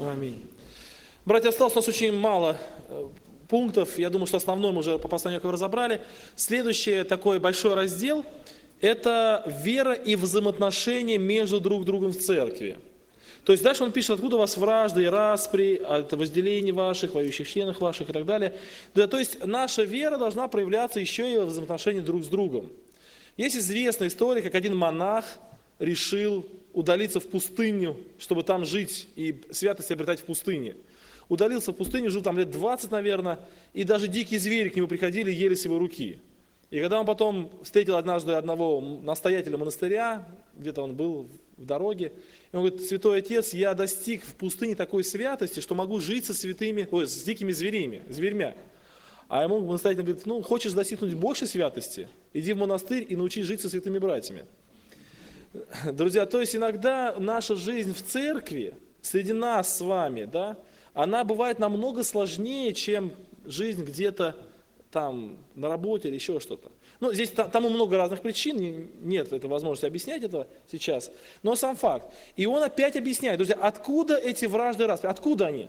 Аминь. Братья, осталось у нас очень мало пунктов. Я думаю, что основной мы уже по посланию Якова разобрали. Следующий такой большой раздел – это вера и взаимоотношения между друг другом в церкви. То есть дальше он пишет, откуда у вас вражды и распри, от возделений ваших, воюющих членов ваших и так далее. Да, то есть наша вера должна проявляться еще и в взаимоотношении друг с другом. Есть известная история, как один монах решил удалиться в пустыню, чтобы там жить и святость обретать в пустыне. Удалился в пустыню, жил там лет 20, наверное, и даже дикие звери к нему приходили, ели с его руки. И когда он потом встретил однажды одного настоятеля монастыря, где-то он был в дороге, и он говорит: святой отец, я достиг в пустыне такой святости, что могу жить со святыми, с дикими зверьми. А ему настоятель говорит: ну, хочешь достигнуть большей святости, иди в монастырь и научись жить со святыми братьями. Друзья, то есть иногда наша жизнь в церкви, среди нас с вами, да, она бывает намного сложнее, чем жизнь где-то там на работе или еще что-то. Ну, здесь тому много разных причин, нет этой возможности объяснять это сейчас, но сам факт. И он опять объясняет, друзья, откуда эти вражды распри, откуда они?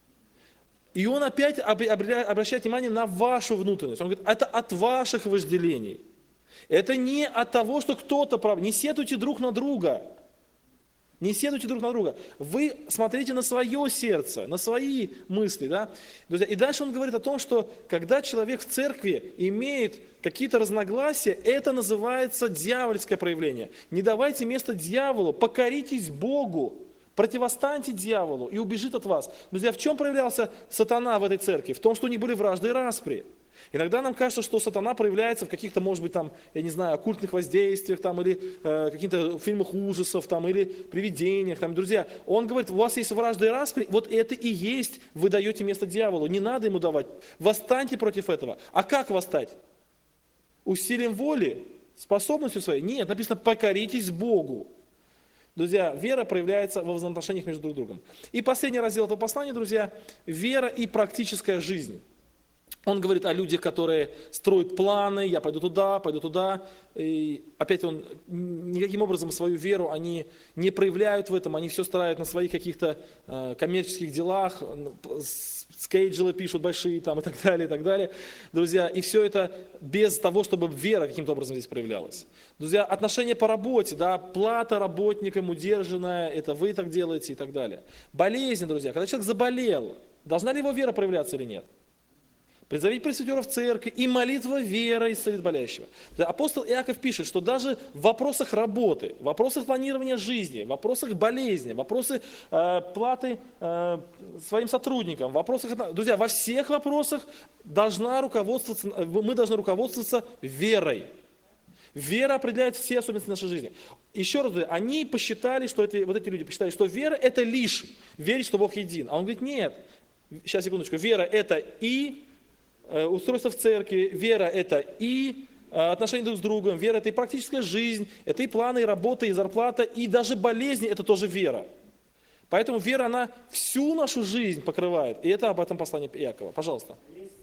И он опять обращает внимание на вашу внутренность. Он говорит, это от ваших вожделений. Это не от того, что кто-то прав. Не сетуйте друг на друга. Не сетуйте друг на друга. Вы смотрите на свое сердце, на свои мысли. Да? Друзья, и дальше он говорит о том, что когда человек в церкви имеет какие-то разногласия, это называется дьявольское проявление. Не давайте место дьяволу, покоритесь Богу. Противостаньте дьяволу и убежит от вас. Друзья, в чем проявлялся сатана в этой церкви? В том, что у них были вражды и распри. Иногда нам кажется, что сатана проявляется в каких-то, может быть, там, я не знаю, оккультных воздействиях, там, или каких-то фильмах ужасов, там, или привидениях. Там. Друзья, он говорит, у вас есть вражды и распри, вот это и есть, вы даете место дьяволу, не надо ему давать. Восстаньте против этого. А как восстать? Усилием воли? Способностью своей? Нет, написано, покоритесь Богу. Друзья, вера проявляется во взаимоотношениях между друг другом. И последний раздел этого послания, друзья, вера и практическая жизнь. Он говорит о людях, которые строят планы, я пойду туда. И опять он никаким образом свою веру они не проявляют в этом, они все старают на своих каких-то коммерческих делах, скейджелы пишут большие там, и так далее, и так далее. Друзья, и все это без того, чтобы вера каким-то образом здесь проявлялась. Друзья, отношения по работе, да, плата работникам удержанная, это вы так делаете и так далее. Болезнь, друзья, когда человек заболел, должна ли его вера проявляться или нет? Призовите пресвитера в церковь, и молитва веры исцелит болящего. Апостол Иаков пишет, что даже в вопросах работы, в вопросах планирования жизни, в вопросах болезни, в вопросах платы своим сотрудникам, в вопросах, друзья, во всех вопросах мы должны руководствоваться верой. Вера определяет все особенности нашей жизни. Еще раз, они посчитали, что эти люди посчитали, что вера это лишь верить, что Бог един. А он говорит, нет, сейчас, секундочку, вера это и устройство в церкви, вера это и отношения друг с другом, вера это и практическая жизнь, это и планы, и работа, и зарплата, и даже болезни это тоже вера. Поэтому вера, она всю нашу жизнь покрывает. И это об этом послание Иакова. Пожалуйста.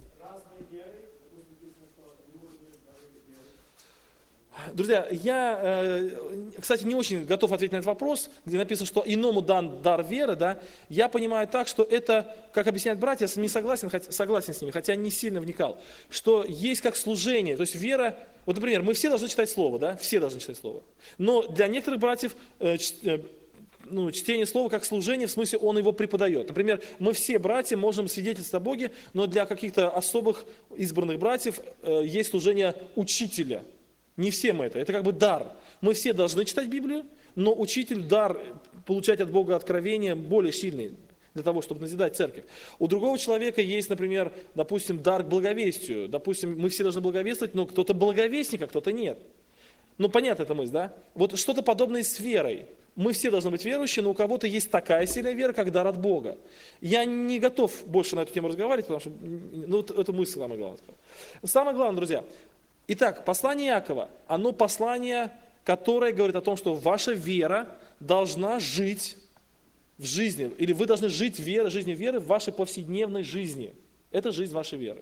Друзья, я, кстати, не очень готов ответить на этот вопрос, где написано, что иному дан дар веры, да, я понимаю так, что это, как объясняют братья, я не согласен с ними, хотя не сильно вникал, что есть как служение, то есть вера, вот, например, мы все должны читать Слово, да, все должны читать Слово, но для некоторых братьев чтение Слова как служение, в смысле он его преподает. Например, мы все братья можем свидетельствовать о Боге, но для каких-то особых избранных братьев есть служение учителя. Не все мы это как бы дар. Мы все должны читать Библию, но учитель дар получать от Бога откровения более сильный для того, чтобы назидать церковь. У другого человека есть, например, допустим, дар к благовестию. Допустим, мы все должны благовествовать, но кто-то благовестник, а кто-то нет. Ну, понятно эта мысль, да? Вот что-то подобное с верой. Мы все должны быть верующие, но у кого-то есть такая сильная вера, как дар от Бога. Я не готов больше на эту тему разговаривать, потому что это мысль самое главное. Самое главное, друзья, итак, послание Иакова, оно послание, которое говорит о том, что ваша вера должна жить в жизни, или вы должны жить жизнью веры в вашей повседневной жизни. Это жизнь вашей веры.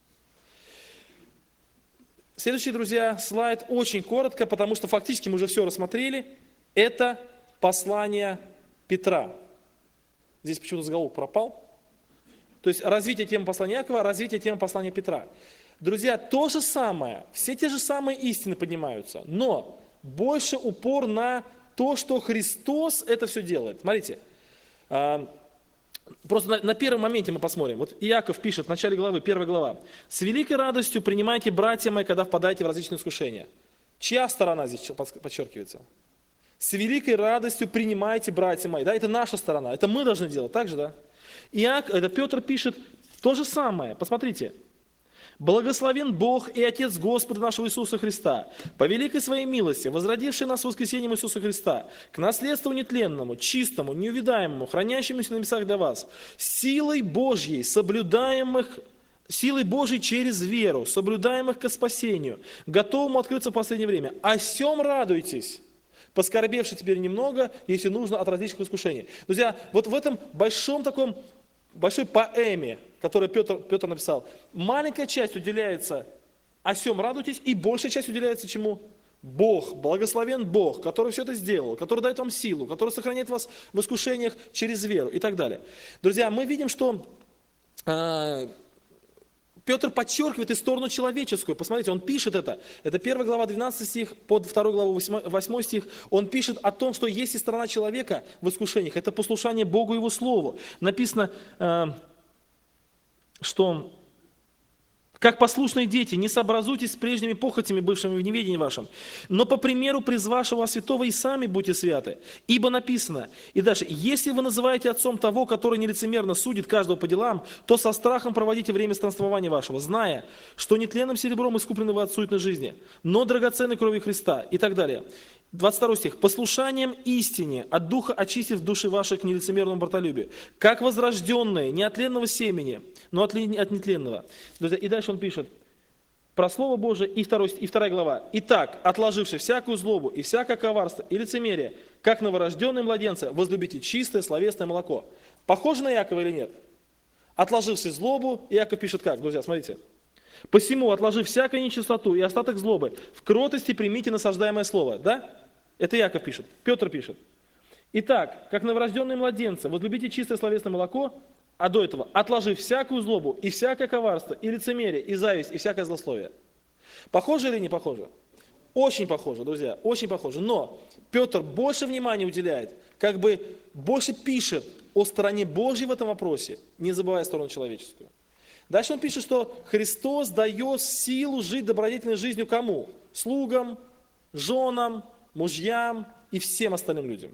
Следующий, друзья, слайд очень коротко, потому что фактически мы уже все рассмотрели. Это послание Петра. Здесь почему-то заголовок пропал. То есть развитие темы послания Иакова, развитие темы послания Петра. Друзья, то же самое, все те же самые истины поднимаются, но больше упор на то, что Христос это все делает. Смотрите, просто на первом моменте мы посмотрим. Вот Иаков пишет в начале главы, 1 глава. «С великой радостью принимайте, братья мои, когда впадаете в различные искушения». Чья сторона здесь подчеркивается? С великой радостью принимайте, братья мои. Да, это наша сторона, это мы должны делать, так же, да? Это Петр пишет то же самое. Посмотрите. «Благословен Бог и Отец Господа нашего Иисуса Христа, по великой своей милости, возродивший нас воскресением Иисуса Христа, к наследству нетленному, чистому, неувидаемому, хранящемуся на небесах для вас, силой Божьей, силой Божьей через веру, соблюдаемых ко спасению, готовому открыться в последнее время. О сем радуйтесь, поскорбевши теперь немного, если нужно, от различных искушений». Друзья, вот в этом большой поэме, которую Петр написал, маленькая часть уделяется «о сем радуйтесь», и большая часть уделяется чему? Бог, благословен Бог, который все это сделал, который дает вам силу, который сохраняет вас в искушениях через веру и так далее. Друзья, мы видим, что Петр подчеркивает и сторону человеческую. Посмотрите, он пишет это. Это 1 глава 12 стих, под 2 главу 8 стих. Он пишет о том, что есть и сторона человека в искушениях. Это послушание Богу и Его Слову. Написано, что «как послушные дети, не сообразуйтесь с прежними похотями, бывшими в неведении вашем, но по примеру призвавшего святого и сами будьте святы. Ибо написано». И дальше: «Если вы называете отцом того, который нелицемерно судит каждого по делам, то со страхом проводите время странствования вашего, зная, что нетленным серебром искуплены вы от суетной жизни, но драгоценной кровью Христа». И так далее. 22 стих. «Послушанием истине от духа очистив души ваши к нелицемерному братолюбию, как возрожденные, не от тленного семени, но от нетленного». И дальше он пишет про Слово Божие, и 2 глава. «Итак, отложивши всякую злобу и всякое коварство и лицемерие, как новорожденные младенцы, возлюбите чистое словесное молоко». Похоже на Иакова или нет? Отложивши злобу, Иаков пишет как, друзья, смотрите. «Посему, отложив всякую нечистоту и остаток злобы, в кротости примите насаждаемое слово». Да? Это Иаков пишет, Петр пишет. «Итак, как новорожденные младенцы, возлюбите чистое словесное молоко, а до этого, отложив всякую злобу и всякое коварство, и лицемерие, и зависть, и всякое злословие». Похоже или не похоже? Очень похоже, друзья, очень похоже. Но Петр больше внимания уделяет, как бы больше пишет о стороне Божьей в этом вопросе, не забывая сторону человеческую. Дальше он пишет, что Христос дает силу жить добродетельной жизнью кому? Слугам, женам, мужьям и всем остальным людям.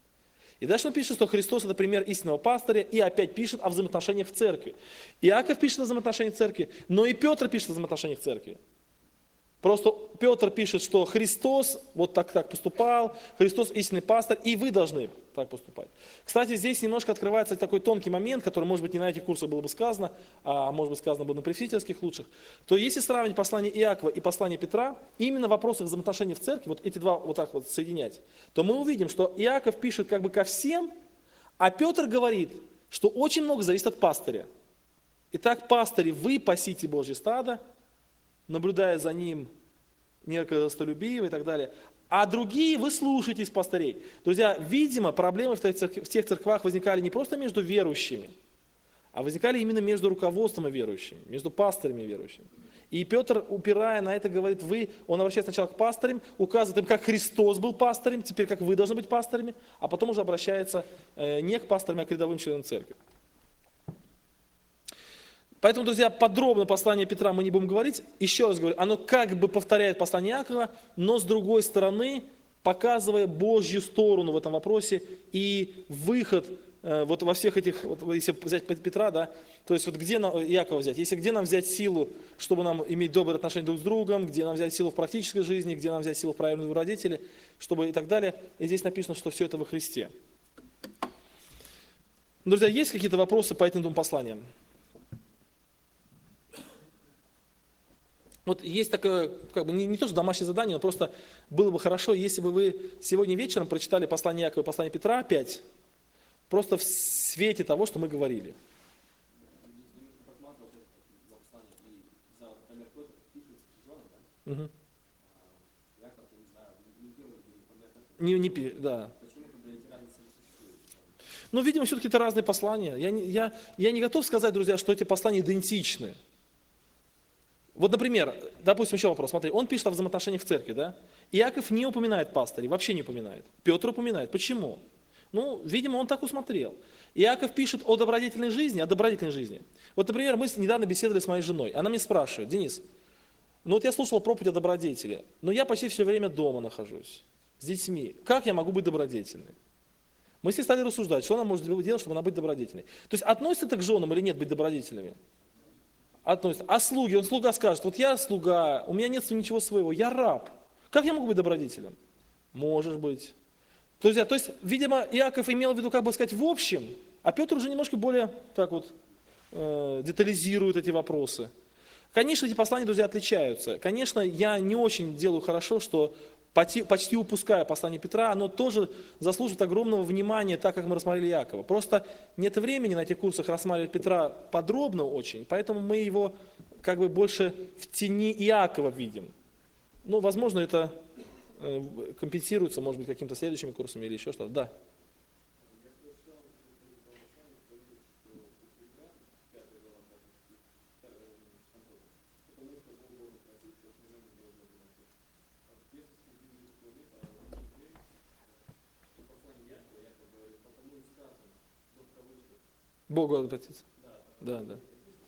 И дальше он пишет, что Христос это пример истинного пастыря, и опять пишет о взаимоотношениях в церкви. Иаков пишет о взаимоотношениях в церкви, но и Петр пишет о взаимоотношениях в церкви. Просто Петр пишет, что Христос вот так поступал, Христос истинный пастырь, и вы должны так поступать. Кстати, здесь немножко открывается такой тонкий момент, который, может быть, не на этих курсах было бы сказано, а может быть, сказано было на пресвитерских лучших. То если сравнить послание Иакова и послание Петра, именно в вопросах взаимоотношений в церкви, вот эти два вот так вот соединять, то мы увидим, что Иаков пишет как бы ко всем, а Петр говорит, что очень много зависит от пастыря. Итак, пастыри, вы пасите Божье стадо, наблюдая за ним некорыстолюбиво и так далее. А другие вы слушаетесь пастырей. Друзья, видимо, проблемы в тех церквах возникали не просто между верующими, а возникали именно между руководством и верующими, между пастырями и верующими. И Петр, упирая на это, говорит, он обращается сначала к пастырям, указывает им, как Христос был пастырем, теперь как вы должны быть пастырями, а потом уже обращается не к пастырям, а к рядовым членам церкви. Поэтому, друзья, подробно послание Петра мы не будем говорить. Еще раз говорю, оно как бы повторяет послание Иакова, но с другой стороны, показывая Божью сторону в этом вопросе и выход вот во всех этих, вот если взять Петра, да, то есть вот где нам, Иакова взять, где нам взять силу, чтобы нам иметь добрые отношения друг с другом, где нам взять силу в практической жизни, где нам взять силу в правильном родителе, чтобы и так далее. И здесь написано, что все это во Христе. Друзья, есть какие-то вопросы по этим двум посланиям? Вот есть такое, как бы не то, что домашнее задание, но просто было бы хорошо, если бы вы сегодня вечером прочитали послание Иакова и послание Петра опять, просто в свете того, что мы говорили. Угу. Да. Но, видимо, все-таки это разные послания. Я не готов сказать, друзья, что эти послания идентичны. Вот, например, допустим, еще вопрос. Смотри, он пишет о взаимоотношениях в церкви, да? Иаков не упоминает пастырей, вообще не упоминает. Петр упоминает. Почему? Ну, видимо, он так усмотрел. Иаков пишет о добродетельной жизни, о добродетельной жизни. Вот, например, мы недавно беседовали с моей женой. Она мне спрашивает: Денис, ну вот я слушал проповедь о добродетели, но я почти все время дома нахожусь, с детьми. Как я могу быть добродетельной? Мы с ней стали рассуждать, что она может делать, чтобы она быть добродетельной. То есть относится это к женам или нет быть добродетельными? Относится. А слуги? Он слуга скажет: вот я слуга, у меня нет ничего своего, я раб. Как я могу быть добродетелем? Можешь быть. Друзья, то есть, видимо, Иаков имел в виду, как бы сказать, в общем, а Петр уже немножко более так вот детализирует эти вопросы. Конечно, эти послания, друзья, отличаются. Конечно, я не очень делаю хорошо, что почти упуская послание Петра, оно тоже заслуживает огромного внимания, так как мы рассмотрели Иакова. Просто нет времени на этих курсах рассматривать Петра подробно очень, поэтому мы его как бы больше в тени Иакова видим. Ну, возможно, это компенсируется, может быть, какими-то следующими курсами или еще что-то. Да. Богу обратиться. Да, да.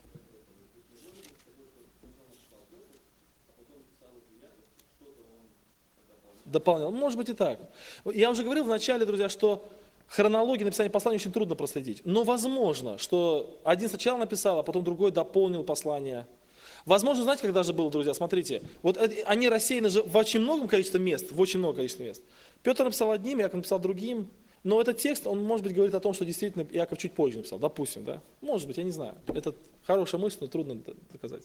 Дополнял. Может быть и так. Я уже говорил в начале, друзья, что хронологию написания послания очень трудно проследить. Но возможно, что один сначала написал, а потом другой дополнил послание. Возможно, знаете, когда же было, друзья, смотрите, вот они рассеяны же в очень многом количестве мест, в очень много количества мест. Петр написал одним, Иаков написал другим, но этот текст, он, может быть, говорит о том, что действительно Иаков чуть позже написал, допустим, да? Может быть, я не знаю. Это хорошая мысль, но трудно доказать.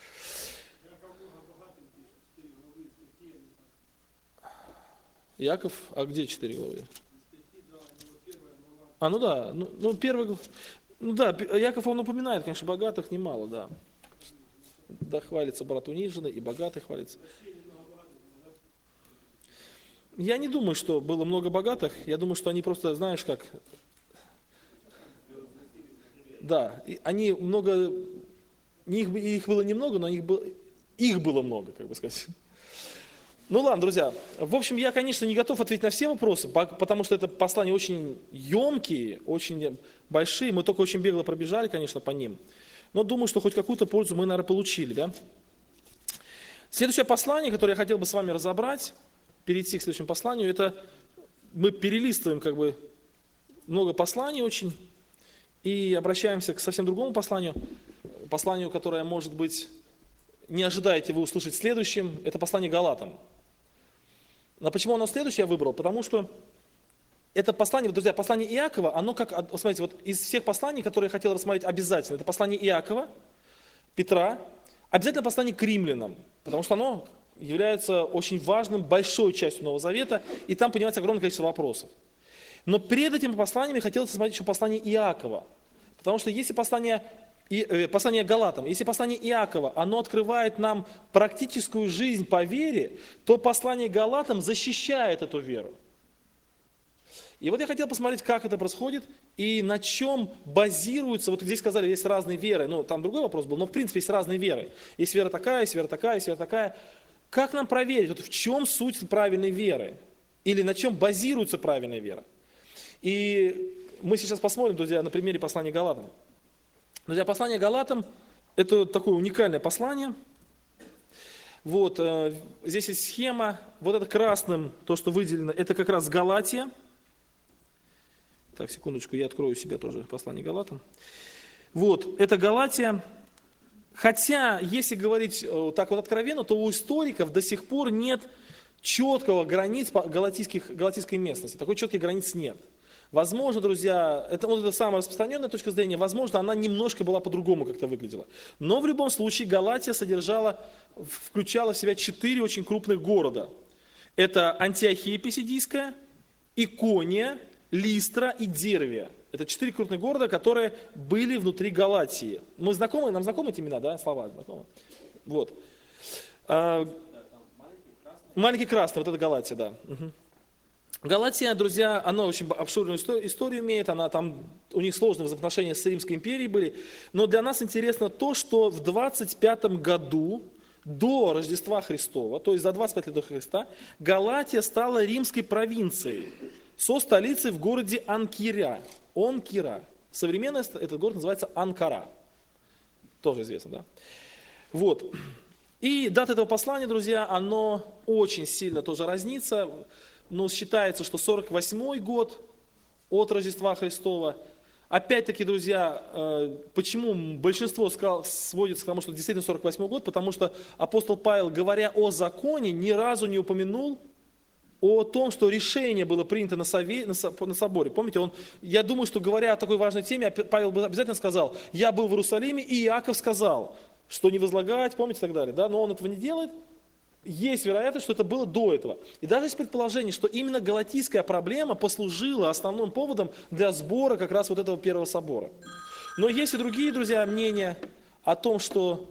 Иаков, а где 4 главы? А, ну да, ну первый, ну да, Иаков, он упоминает, конечно, богатых немало, да. Да, хвалится брат униженный, и богатый хвалится. Я не думаю, что было много богатых, я думаю, что они просто, знаешь как, да, они много, их было немного, но их было много, как бы сказать. Ну ладно, друзья, в общем, я, конечно, не готов ответить на все вопросы, потому что это послания очень емкие, очень большие, мы только очень бегло пробежали, конечно, по ним, но думаю, что хоть какую-то пользу мы, наверное, получили, да? Следующее послание, которое я хотел бы с вами разобрать, перейти к следующему посланию, это мы перелистываем как бы много посланий очень и обращаемся к совсем другому посланию, которое, может быть, не ожидаете вы услышать следующим, это послание Галатам. Но почему оно следующее я выбрал? Потому что это послание, друзья, послание Иакова, оно как, смотрите, вот из всех посланий, которые я хотел рассмотреть обязательно, это послание Иакова, Петра, обязательно послание к римлянам, потому что оно является очень важным, большой частью Нового Завета, и там поднимается огромное количество вопросов. Но перед этими посланиями я хотел рассмотреть еще послание Иакова, потому что если послание Галатам, если послание Иакова, оно открывает нам практическую жизнь по вере, то послание Галатам защищает эту веру. И вот я хотел посмотреть, как это происходит и на чем базируется, вот здесь сказали, есть разные веры, ну там другой вопрос был, но в принципе есть разные веры. Есть вера такая, есть вера такая, есть вера такая. Как нам проверить, вот в чем суть правильной веры? Или на чем базируется правильная вера? И мы сейчас посмотрим, друзья, на примере послания Галатам. Друзья, послание Галатам – это такое уникальное послание. Вот, здесь есть схема. Вот это красным, то, что выделено, это как раз Галатия. Так, секундочку, я открою у себя тоже послание Галатам. Вот, это Галатия. Хотя, если говорить так вот откровенно, то у историков до сих пор нет четкого границ галатийской местности. Такой четких границ нет. Возможно, друзья, это самая распространенная точка зрения, возможно, она немножко была по-другому как-то выглядела. Но в любом случае Галатия включала в себя 4 очень крупных города. Это Антиохия Писидийская, Икония, Листра и Дервия. Это 4 крупных города, которые были внутри Галатии. Нам знакомы эти имена, да, слова знакомы? Вот. Маленький красный, вот это Галатия, да. Угу. Галатия, друзья, она очень обширную историю имеет, она там, у них сложные взаимоотношения с Римской империей были, но для нас интересно то, что в 25 году до Рождества Христова, то есть за 25 лет до Христа, Галатия стала римской провинцией со столицей в городе Анкира. Современно этот город называется Анкара. Тоже известно, да? Вот. И дата этого послания, друзья, оно очень сильно тоже разнится. Но считается, что 48-й год от Рождества Христова. Опять-таки, друзья, почему большинство сводится к тому, что действительно 48-й год? Потому что апостол Павел, говоря о законе, ни разу не упомянул о том, что решение было принято на соборе. Помните, я думаю, что говоря о такой важной теме, Павел бы обязательно сказал: я был в Иерусалиме, и Иаков сказал, что не возлагать, помните, и так далее. Да? Но он этого не делает. Есть вероятность, что это было до этого. И даже есть предположение, что именно галатийская проблема послужила основным поводом для сбора как раз вот этого первого собора. Но есть и другие, друзья, мнения о том, что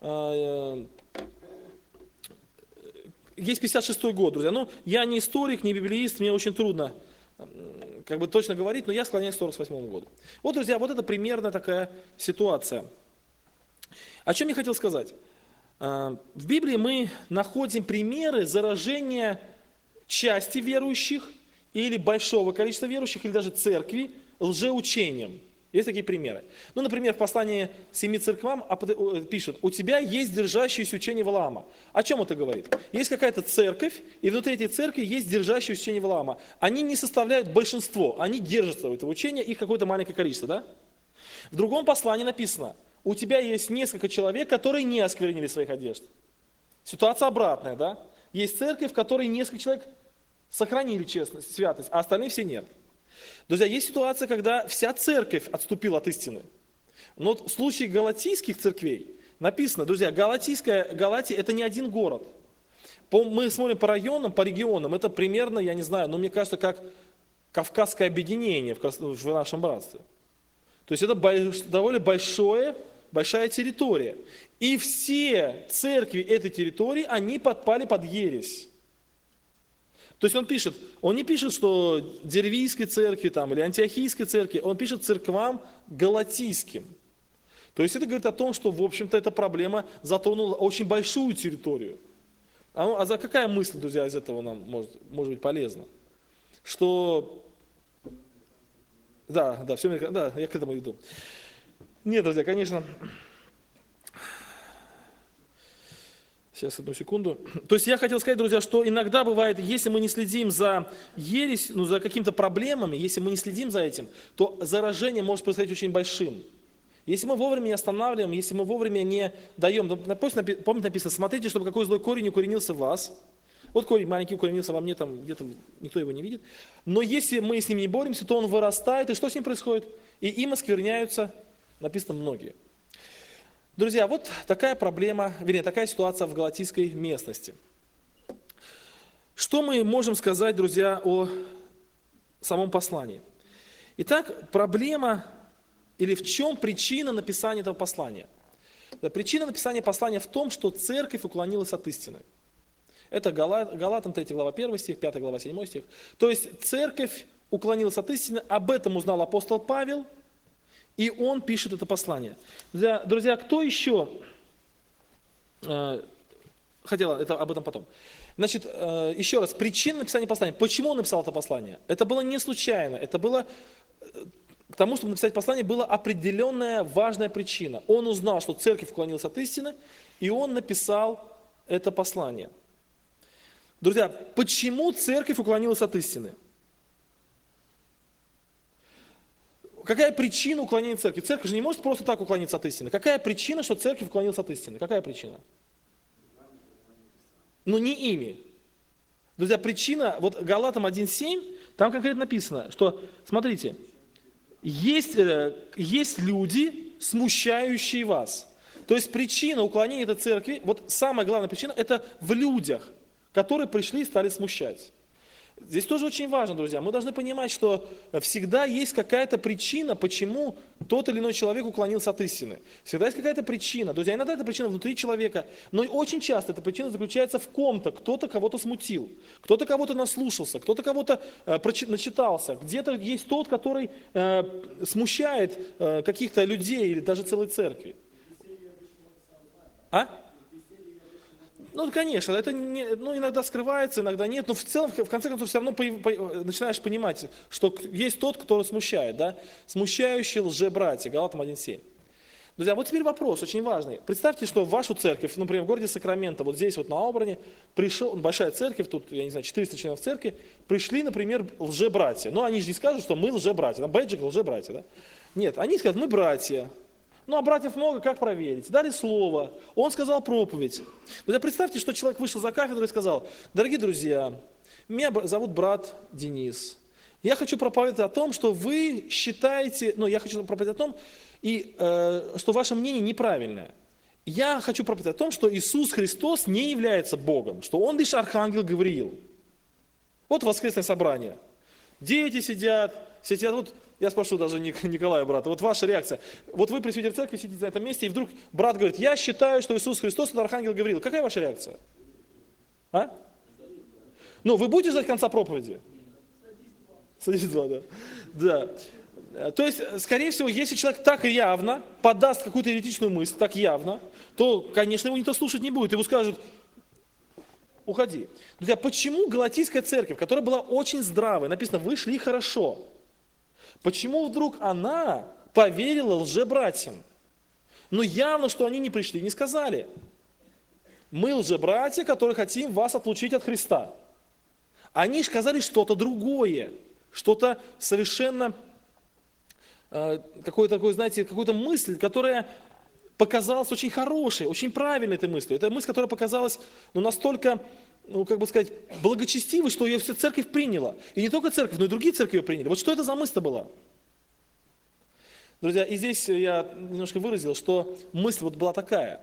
есть 56-й год, друзья. Ну, я не историк, не библеист, мне очень трудно точно говорить, но я склоняюсь к 48-му году. Вот, друзья, вот это примерно такая ситуация. О чем я хотел сказать? В Библии мы находим примеры заражения части верующих или большого количества верующих, или даже церкви лжеучением. Есть такие примеры. Ну, например, в послании 7 церквам пишут: у тебя есть держащееся учение Валаама. О чем это говорит? Есть какая-то церковь, и внутри этой церкви есть держащееся учение Валаама. Они не составляют большинство, они держатся этого учения, их какое-то маленькое количество, да? В другом послании написано: у тебя есть несколько человек, которые не осквернили своих одежд. Ситуация обратная, да? Есть церковь, в которой несколько человек сохранили честность, святость, а остальные все нет. Друзья, есть ситуация, когда вся церковь отступила от истины. Но в случае галатийских церквей написано, друзья, Галатия это не один город. Мы смотрим по регионам, это примерно, я не знаю, но мне кажется, как Кавказское объединение в нашем братстве. То есть это довольно большая территория. И все церкви этой территории, они подпали под ересь. То есть он не пишет, что Дервийской церкви или Антиохийской церкви, он пишет церквам галатийским. То есть это говорит о том, что, в общем-то, эта проблема затронула очень большую территорию. А за какая мысль, друзья, из этого нам может быть полезна? Что... Да, я к этому иду. Нет, друзья, конечно... Сейчас, одну секунду. То есть я хотел сказать, друзья, что иногда бывает, если мы не следим за ересью, за какими-то проблемами, если мы не следим за этим, то заражение может происходить очень большим. Если мы вовремя не останавливаем, если мы вовремя не даем, помните, написано: смотрите, чтобы какой злой корень укоренился в вас. Вот корень маленький укоренился во мне, где-то никто его не видит. Но если мы с ним не боремся, то он вырастает, и что с ним происходит? И им оскверняются, написано, многие. Друзья, вот такая проблема, такая ситуация в галатийской местности. Что мы можем сказать, друзья, о самом послании? Итак, проблема, или в чем причина написания этого послания? Причина написания послания в том, что церковь уклонилась от истины. Это Галатам 3 глава 1 стих, 5 глава 7 стих. То есть церковь уклонилась от истины, об этом узнал апостол Павел, и он пишет это послание. Друзья, кто еще хотел об этом потом? Значит, еще раз, причина написания послания. Почему он написал это послание? Это было не случайно. Это было к тому, чтобы написать послание, была определенная важная причина. Он узнал, что церковь уклонилась от истины, и он написал это послание. Друзья, почему церковь уклонилась от истины? Какая причина уклонения церкви? Церковь же не может просто так уклониться от истины. Какая причина, что церковь уклонилась от истины? Какая причина? Ну, не ими. Друзья, причина, вот Галатам 1.7, там конкретно написано, что, смотрите, есть люди, смущающие вас. То есть причина уклонения этой церкви, вот самая главная причина, это в людях, которые пришли и стали смущать. Здесь тоже очень важно, друзья. Мы должны понимать, что всегда есть какая-то причина, почему тот или иной человек уклонился от истины. Всегда есть какая-то причина. Друзья, иногда эта причина внутри человека, но очень часто эта причина заключается в ком-то. Кто-то кого-то смутил, кто-то кого-то наслушался, кто-то кого-то начитался. Где-то есть тот, который смущает каких-то людей или даже целой церкви. А? Ну, конечно, это иногда скрывается, иногда нет, но в целом, в конце концов, все равно начинаешь понимать, что есть тот, который смущает, да? Смущающие лжебратья, Галатам 1:7. Друзья, вот теперь вопрос очень важный. Представьте, что в вашу церковь, например, в городе Сакраменто, вот здесь вот на Обране, пришел, большая церковь, тут, я не знаю, 400 членов церкви, пришли, например, лжебратья. Но они же не скажут, что мы лжебратья, там бэджик лжебратья, да? Нет, они скажут, мы братья. Ну, а братьев много, как проверить? Дали слово, он сказал проповедь. Друзья, представьте, что человек вышел за кафедру и сказал: дорогие друзья, меня зовут брат Денис. Я хочу проповедовать о том, что вы считаете, я хочу проповедовать о том, что ваше мнение неправильное. Я хочу проповедовать о том, что Иисус Христос не является Богом, что Он лишь архангел Гавриил. Вот воскресное собрание. Дети сидят, вот. Я спрошу даже Николая, брата, вот ваша реакция. Вот вы, пресвитер церкви, сидите на этом месте, и вдруг брат говорит: я считаю, что Иисус Христос – это архангел Гавриил. Какая ваша реакция? А? Ну, вы будете ждать конца проповеди? Садись два, да. Да. То есть, скорее всего, если человек так явно подаст какую-то еретичную мысль, так явно, то, конечно, его никто слушать не будет. Ему скажут: уходи. Друзья, почему Галатийская церковь, которая была очень здравой, написано, вы шли хорошо, почему вдруг она поверила лжебратьям? Но явно, что они не пришли, не сказали: мы лжебратья, которые хотим вас отлучить от Христа. Они сказали что-то другое, что-то совершенно, какую-то мысль, которая показалась очень хорошей, очень правильной этой мыслью. Это мысль, которая показалась настолько, благочестивой, что ее вся церковь приняла. И не только церковь, но и другие церкви ее приняли. Вот что это за мысль была? Друзья, и здесь я немножко выразил, что мысль вот была такая,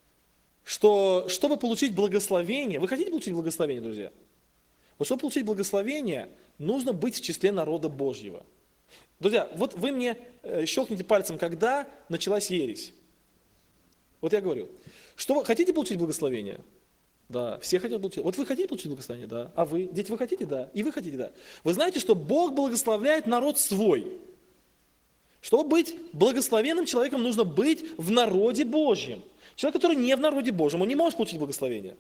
что чтобы получить благословение, вы хотите получить благословение, друзья? Вот чтобы получить благословение, нужно быть в числе народа Божьего. Друзья, вот вы мне щелкните пальцем, когда началась ересь. Вот я говорю, что вы хотите получить благословение? Да, все хотят получить. Вот вы хотите получить благословение? Да. А вы? Дети, вы хотите? Да. И вы хотите? Да. Вы знаете, что Бог благословляет народ свой. Чтобы быть благословенным человеком, нужно быть в народе Божьем. Человек, который не в народе Божьем, он не может получить благословение.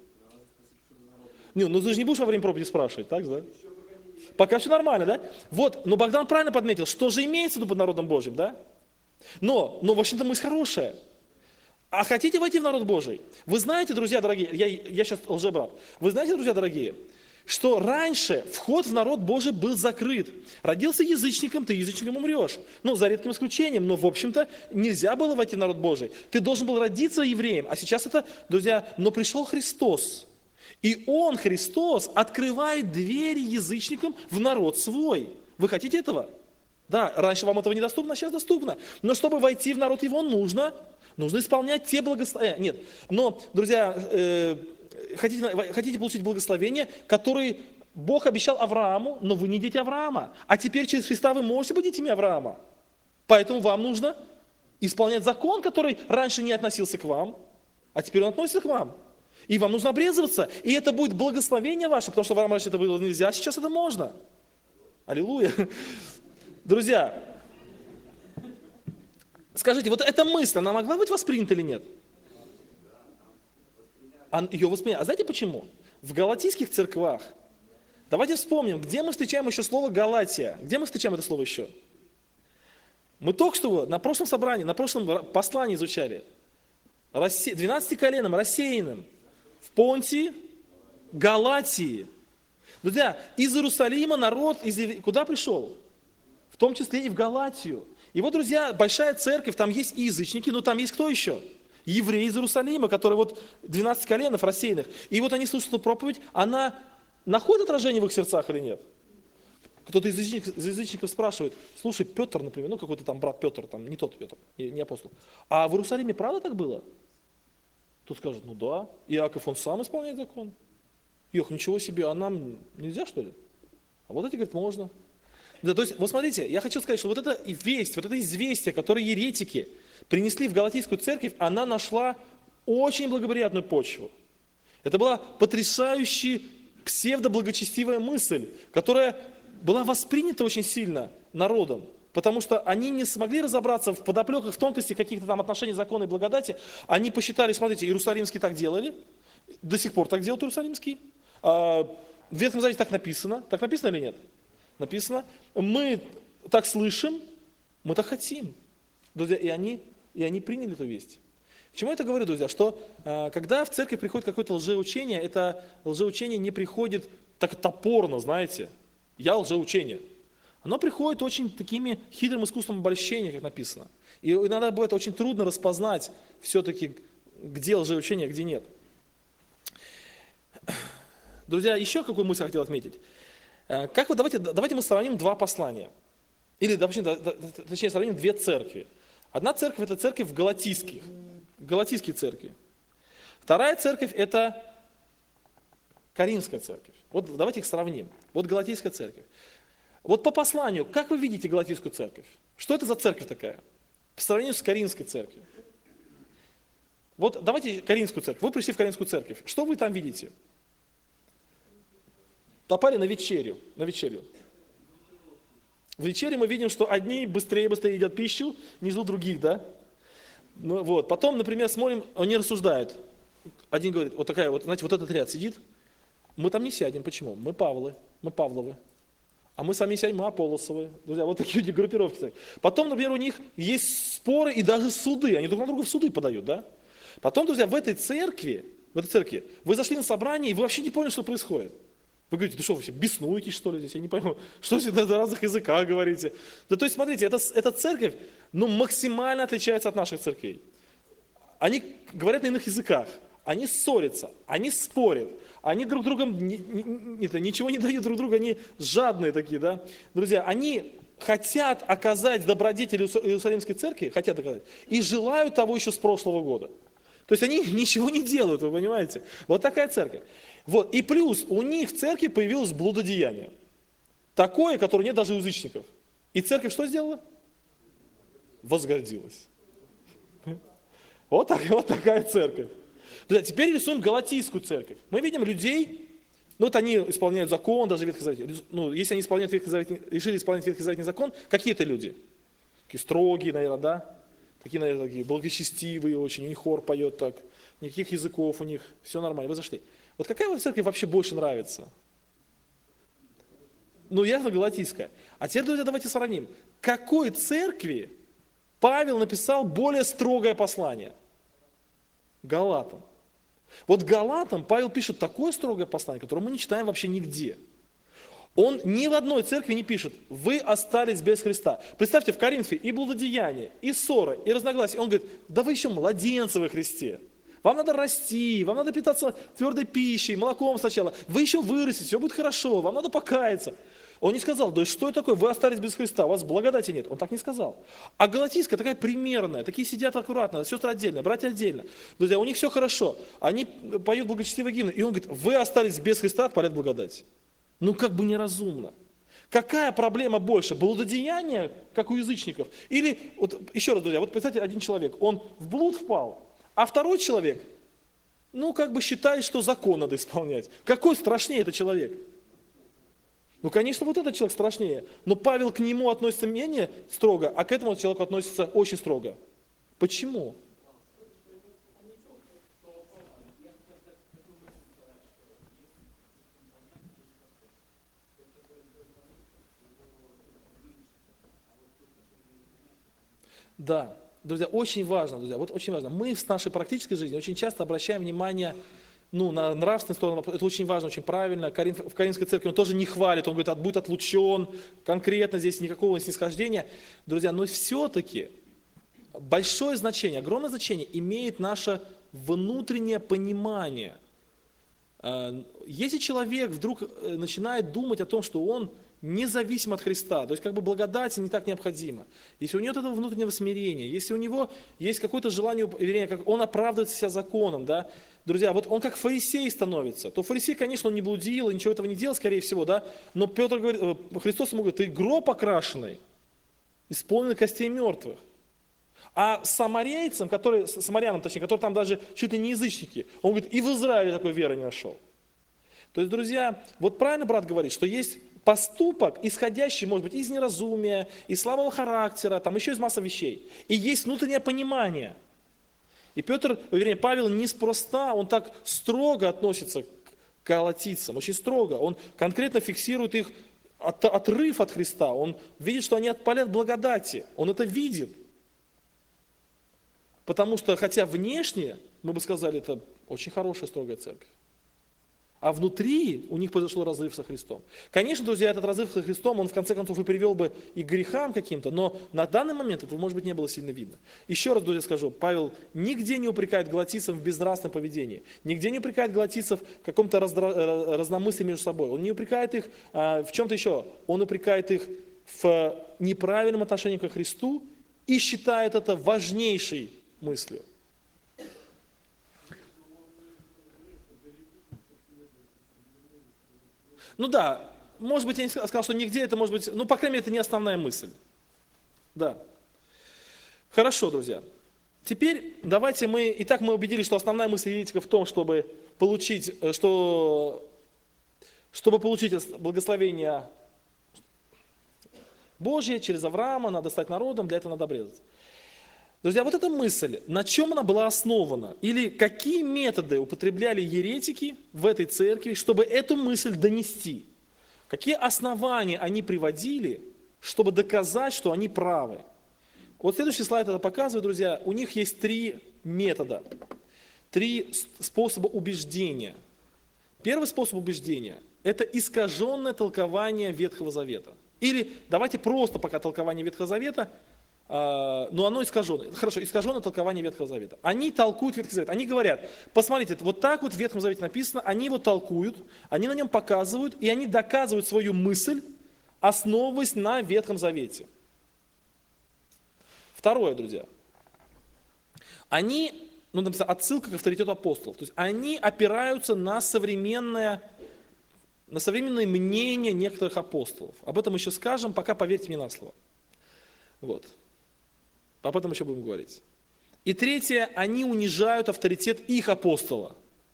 Ты же не будешь во время проповеди спрашивать, так, да? Пока все нормально, да? Вот, но Богдан правильно подметил, что же имеется в виду под народом Божьим, да? Но в общем-то, мысль хорошая. А хотите войти в народ Божий? Вы знаете, друзья дорогие, я сейчас лжебрат, вы знаете, друзья дорогие, что раньше вход в народ Божий был закрыт. Родился язычником, ты язычником умрешь. За редким исключением, но в общем-то нельзя было войти в народ Божий. Ты должен был родиться евреем, а сейчас это, друзья, но пришел Христос. И Он, Христос, открывает двери язычникам в народ свой. Вы хотите этого? Да, раньше вам этого недоступно, а сейчас доступно. Но чтобы войти в народ Его, нужно исполнять те благословения. Нет, но, друзья, хотите получить благословение, которые Бог обещал Аврааму, но вы не дети Авраама. А теперь через Христа вы можете быть детьми Авраама. Поэтому вам нужно исполнять закон, который раньше не относился к вам, а теперь он относится к вам. И вам нужно обрезываться. И это будет благословение ваше, потому что вам раньше это было нельзя, а сейчас это можно. Аллилуйя. Друзья, скажите, вот эта мысль, она могла быть воспринята или нет? Ее восприняли. А знаете почему? В галатийских церквах, давайте вспомним, где мы встречаем еще слово Галатия? Где мы встречаем это слово еще? Мы только что на прошлом собрании, на прошлом послании изучали. 12 коленом рассеянным. В Понтии, Галатии. Друзья, из Иерусалима народ куда пришел? В том числе и в Галатию. И вот, друзья, большая церковь, там есть и язычники, но там есть кто еще? Евреи из Иерусалима, которые 12 коленов рассеянных. И вот они слушают эту проповедь, она находит отражение в их сердцах или нет? Кто-то из язычников спрашивает: слушай, Петр, например, какой-то там брат Петр, там не тот Петр, не апостол. А в Иерусалиме правда так было? Тут скажут: да, Иаков, он сам исполняет закон. Ничего себе, а нам нельзя, что ли? А вот эти говорят, можно. Да, то есть, вот смотрите, я хочу сказать, что вот эта весть, вот это известие, которое еретики принесли в Галатийскую церковь, она нашла очень благоприятную почву. Это была потрясающая псевдоблагочестивая мысль, которая была воспринята очень сильно народом, потому что они не смогли разобраться в подоплеках, в тонкости каких-то там отношений закона и благодати. Они посчитали, смотрите, Иерусалимские так делали, до сих пор так делают Иерусалимские. В Ветхом Завете так написано или нет? Написано. Мы так слышим, мы так хотим. Друзья, и они приняли эту весть. К чему я это говорю, друзья? Что когда в церковь приходит какое-то лжеучение, это лжеучение не приходит так топорно, знаете. Я лжеучение. Оно приходит очень такими хитрым искусством обольщения, как написано. И иногда бывает очень трудно распознать все-таки, где лжеучение, а где нет. Друзья, еще какую мысль я хотел отметить. Давайте мы сравним два послания. Или, точнее, сравним две церкви. Одна церковь – это церковь в Галатийские церкви. Вторая церковь – это Коринфская церковь. Вот давайте их сравним. Вот Галатийская церковь. Вот по посланию, как вы видите Галатийскую церковь? Что это за церковь такая? По сравнению с Коринфской церковью. Вот давайте Коринфскую церковь. Вы пришли в Коринфскую церковь. Что вы там видите? Попали на вечерю. В вечере мы видим, что одни быстрее едят пищу, не ждут других, да? Ну, вот. Потом, например, смотрим, они рассуждают. Один говорит, вот такая вот, знаете, вот этот ряд сидит. Мы там не сядем. Почему? Мы Павловы. А мы сами сядем, мы Аполлосовы. Друзья, вот такие группировки. Потом, например, у них есть споры и даже суды. Они друг на друга в суды подают, да? Потом, друзья, в этой церкви, вы зашли на собрание, и вы вообще не поняли, что происходит. Вы говорите, ты что, вообще беснуетесь, что ли, здесь? Я не пойму, что вы на разных языках говорите. Да, то есть, смотрите, эта церковь, максимально отличается от наших церквей. Они говорят на иных языках, они ссорятся, они спорят, они друг другом ничего не дают друг другу, они жадные такие, да. Друзья, они хотят оказать добродетель Иерусалимской церкви, и желают того еще с прошлого года. То есть они ничего не делают, вы понимаете? Вот такая церковь. Вот. И плюс у них в церкви появилось блудодеяние. Такое, которое нет даже у язычников. И церковь что сделала? Возгордилась. Вот такая церковь. Теперь рисуем Галатийскую церковь. Мы видим людей, они исполняют закон, даже Ветхий Завет. Если они решили исполнять ветхозаветный закон, какие это люди? Такие строгие, наверное, да? Такие, наверное, такие благочестивые очень, у них хор поет так, никаких языков у них, все нормально, вы зашли. Вот какая вам церковь вообще больше нравится? Явно Галатийская. А теперь, друзья, давайте сравним. Какой церкви Павел написал более строгое послание? Галатам. Вот Галатам Павел пишет такое строгое послание, которое мы не читаем вообще нигде. Он ни в одной церкви не пишет, вы остались без Христа. Представьте, в Коринфе и блудодеяние, и ссоры, и разногласия. Он говорит, да вы еще младенцы во Христе. Вам надо расти, вам надо питаться твердой пищей, молоком сначала. Вы еще вырастете, все будет хорошо, вам надо покаяться. Он не сказал, да что это такое, вы остались без Христа, у вас благодати нет. Он так не сказал. А Галатийская такая примерная, такие сидят аккуратно, сестры отдельно, братья отдельно. Друзья, у них все хорошо, они поют благочестивые гимны. И он говорит, вы остались без Христа, отпадает благодать. Как бы неразумно. Какая проблема больше? Блудодеяние, как у язычников? Или, еще раз, друзья, представьте, один человек, он в блуд впал, а второй человек, считает, что закон надо исполнять. Какой страшнее этот человек? Конечно, этот человек страшнее. Но Павел к нему относится менее строго, а к этому человеку относится очень строго. Почему? Да, друзья, очень важно, очень важно. Мы в нашей практической жизни очень часто обращаем внимание на нравственную сторону. Это очень важно, очень правильно. В Коринфской церкви он тоже не хвалит, он говорит, будет отлучен, конкретно здесь никакого снисхождения. Друзья, но все-таки большое значение, огромное значение имеет наше внутреннее понимание. Если человек вдруг начинает думать о том, что он независим от Христа, то есть благодать не так необходима, если у него нет этого внутреннего смирения, если у него есть какое-то желание, как он оправдывает себя законом, да, Друзья, вот он как фарисей становится. То фарисей, конечно, он не блудил, и ничего этого не делал, скорее всего, да. Но Петр говорит, Христос ему говорит, ты гроб окрашенный, исполненный костей мертвых. А самарянам, точнее, которые там даже чуть ли не язычники, он говорит, и в Израиле такой веры не нашел. То есть, друзья, вот правильно брат говорит, что есть поступок, исходящий, может быть, из неразумия, из слабого характера, там еще из массы вещей. И есть внутреннее понимание. И Павел неспроста, он так строго относится к галатийцам, очень строго. Он конкретно фиксирует их отрыв от Христа. Он видит, что они отпалят благодати. Он это видит. Потому что, хотя внешне, мы бы сказали, это очень хорошая, строгая церковь. А внутри у них произошел разрыв со Христом. Конечно, друзья, этот разрыв со Христом, он в конце концов и привел бы и к грехам каким-то, но на данный момент это, может быть, не было сильно видно. Еще раз, друзья, скажу, Павел нигде не упрекает галатийцев в безнравственном поведении, нигде не упрекает галатийцев в каком-то разномыслии между собой, он не упрекает их в чем-то еще, он упрекает их в неправильном отношении к Христу и считает это важнейшей мыслью. Ну да, может быть, я не сказал, что нигде это может быть, ну, по крайней мере, это не основная мысль. Да. Хорошо, друзья. Теперь давайте итак, мы убедились, что основная мысль еретика в том, чтобы получить благословение Божье через Авраама, надо стать народом, для этого надо обрезаться. Друзья, вот эта мысль, на чем она была основана? Или какие методы употребляли еретики в этой церкви, чтобы эту мысль донести? Какие основания они приводили, чтобы доказать, что они правы? Вот следующий слайд это показывает, друзья. У них есть 3 метода, 3 способа убеждения. Первый способ убеждения – это искаженное толкование Ветхого Завета. Или давайте просто пока толкование Ветхого Завета – но оно искаженное. Хорошо, искаженное толкование Ветхого Завета. Они толкуют Ветхий Завет. Они говорят, посмотрите, вот так вот в Ветхом Завете написано, они его толкуют, они на нем показывают, и они доказывают свою мысль, основываясь на Ветхом Завете. Второе, друзья. Они, написано, отсылка к авторитету апостолов. То есть они опираются на современное мнение некоторых апостолов. Об этом еще скажем, пока поверьте мне на слово. Вот. Об этом еще будем говорить. И третье, они унижают авторитет их апостола.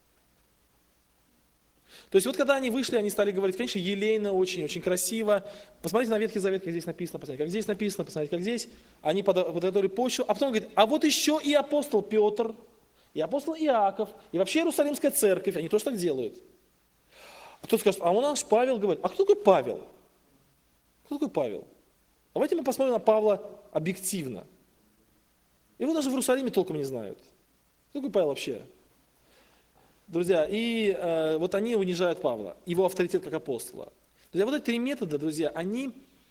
То есть вот когда они вышли, они стали говорить, конечно, елейно, очень красиво. Посмотрите на Ветхий Завет, как здесь написано, посмотрите, как здесь написано, посмотрите, как здесь. Они подготовили почву, а потом говорят, а вот еще и апостол Петр, и апостол Иаков, и вообще Иерусалимская церковь, они тоже так делают. А кто-то скажет, а у нас Павел говорит, а кто такой Павел? Кто такой Павел? Давайте мы посмотрим на Павла объективно. Его даже в Иерусалиме толком не знают. Кто такой Павел вообще? Друзья, и вот они унижают Павла, его авторитет как апостола. Друзья, вот эти 3 метода, друзья, они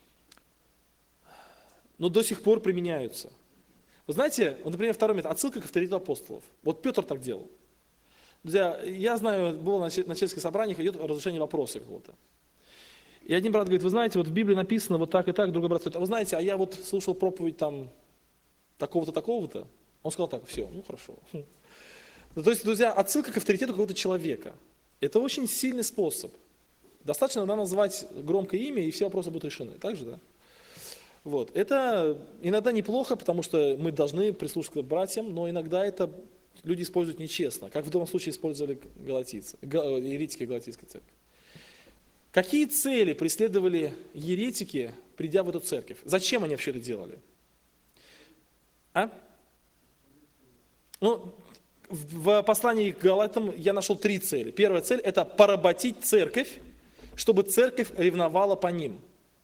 до сих пор применяются. Вы знаете, вот, например, второй метод, отсылка к авторитету апостолов. Вот Петр так делал. Друзья, я знаю, было на человеческих собраниях, идет разрешение вопроса какого-то. И один брат говорит, вы знаете, вот в Библии написано вот так и так, другой брат говорит, а вы знаете, а я вот слушал проповедь там такого-то, такого-то. Он сказал так, все, хорошо. То есть, друзья, отсылка к авторитету какого-то человека. Это очень сильный способ. Достаточно иногда назвать громкое имя, и все вопросы будут решены. Так же, да? Вот. Это иногда неплохо, потому что мы должны прислушиваться к братьям, но иногда это люди используют нечестно, как в данном случае использовали еретики Галатийской церкви. Какие цели преследовали еретики, придя в эту церковь? Зачем они вообще это делали? В послании к Галатам я нашел 3 цели. Первая цель – это поработить церковь, чтобы церковь ревновала по ним.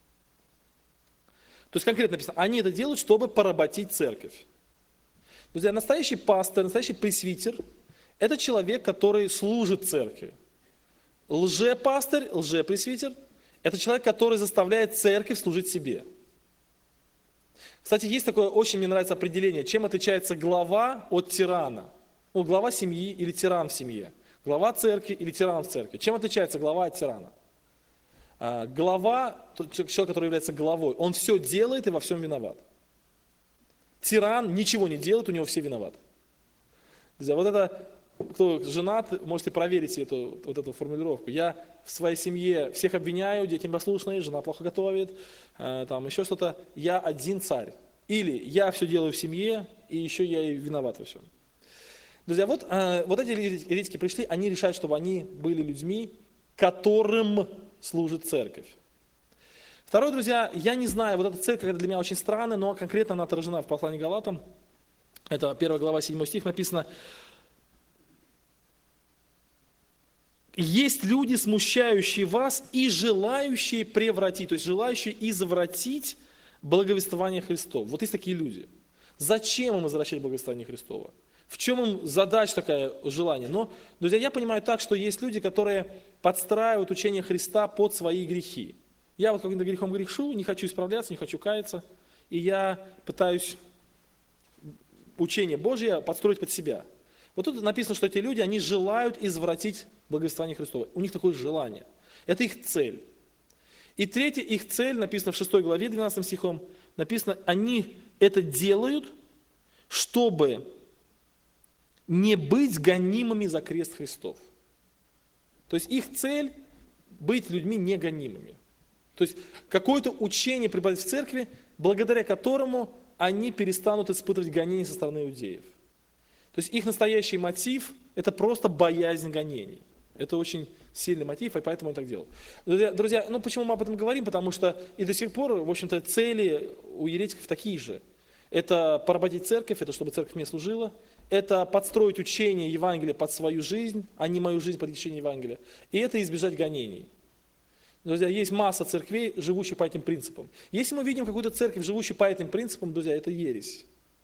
То есть конкретно написано, они это делают, чтобы поработить церковь. Друзья, настоящий пастор, настоящий пресвитер – это человек, который служит церкви. Лжепастырь, лжепресвитер – это человек, который заставляет церковь служить себе. Кстати, есть такое, очень мне нравится определение, чем отличается глава от тирана. Глава семьи или тиран в семье. Глава церкви или тиран в церкви. Чем отличается глава от тирана? Глава, человек, который является главой, он все делает и во всем виноват. Тиран ничего не делает, у него все виноваты. Вот это Кто женат, можете проверить вот эту формулировку. Я в своей семье всех обвиняю, дети непослушные, жена плохо готовит, там еще что-то. Я один царь. Или я все делаю в семье, и еще я и виноват во всем. Друзья, вот эти еретики пришли, они решают, чтобы они были людьми, которым служит церковь. Второе, друзья, я не знаю, вот эта церковь для меня очень странная, но конкретно она отражена в послании к Галатам. Это 1 глава, 7 стих написано. Есть люди, смущающие вас и желающие превратить, то есть желающие извратить благовествование Христова. Вот есть такие люди. Зачем им извращать благовествование Христова? В чем им задача такое желание? Но, друзья, я понимаю так, что есть люди, которые подстраивают учение Христа под свои грехи. Я вот каким-то грехом грешу, не хочу исправляться, не хочу каяться, и я пытаюсь учение Божье подстроить под себя. Вот тут написано, что эти люди, они желают извратить благовествование Христова. У них такое желание. Это их цель. И третья их цель, написано в 6 главе, 12 стихом, написано, они это делают, чтобы не быть гонимыми за крест Христов. То есть их цель быть людьми негонимыми. То есть какое-то учение преподать в церкви, благодаря которому они перестанут испытывать гонения со стороны иудеев. То есть их настоящий мотив – это просто боязнь гонений. Это очень сильный мотив, и поэтому он так делал. Друзья, почему мы об этом говорим? Потому что и до сих пор, в общем-то, цели у еретиков такие же. Это поработить церковь, это чтобы церковь мне служила, это подстроить учение Евангелия под свою жизнь, а не мою жизнь под учение Евангелия. И это избежать гонений. Друзья, есть масса церквей, живущих по этим принципам. Если мы видим какую-то церковь, живущую по этим принципам, друзья, это ересь.